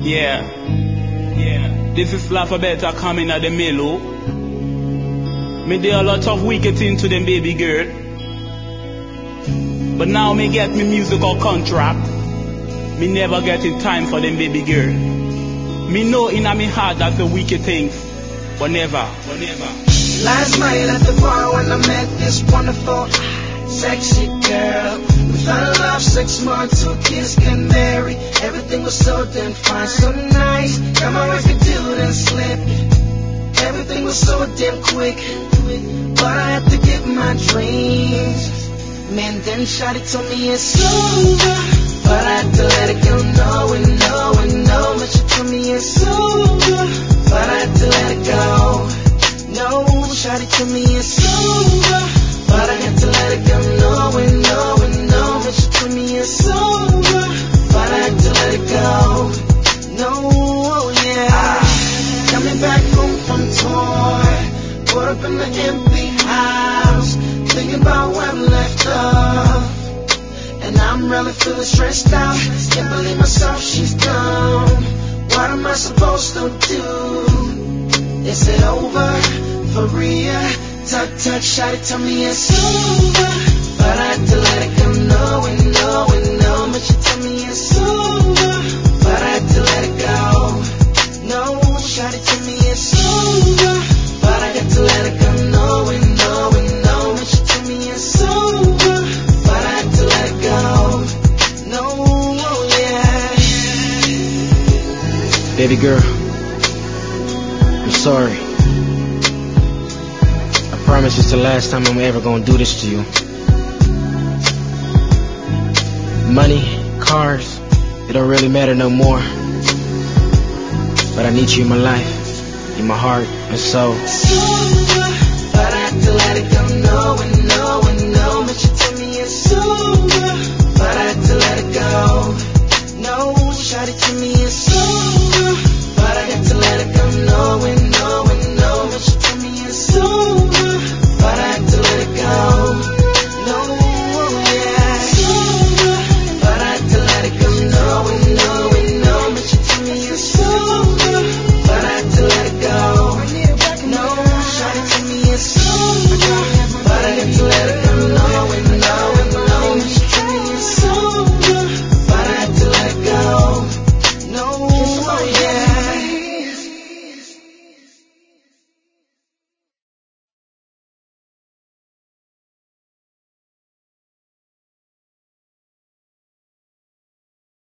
Yeah, this is Alphabeta coming at the middle. Me do a lot of wicked things to them baby girl. But now me get me musical contract. Me never get in time for them baby girl. Me know in me heart that's the wicked things. But never. Last night at the bar when I met this wonderful, sexy girl. We fell in love 6 months, 2 kids, get married. Everything was so damn fine, so nice. Got my record deal and slip. Everything was so damn quick, but I had to get my dreams. Man, then shawty told me it's over, but I had to let it go. No and no and no, but she told me it's over, but I had to let it go. No, shawty told me it's over, but I had to let it go. No and no and no, but she told me it's over, but I had to let it go. No, oh yeah. Coming back home from tour, put up in the empty house, thinking about where I'm left off, and I'm really feeling stressed out. Can't believe myself, she's gone. What am I supposed to do? Is it over for real? Touch, shawty, tell me it's over, but I had to let it go. No and no and no, but she told me it's over, but I had to let it go. No, shawty, tell me it's over, but I had to let it go. No and no and no, but she told me it's over, but I had to let it go. No, oh yeah. Baby girl, I'm sorry. I promise it's the last time I'm ever gonna do this to you. Money, cars, it don't really matter no more. But I need you in my life, in my heart and soul. But I had to let it go. No and no and no, but you told me it's over.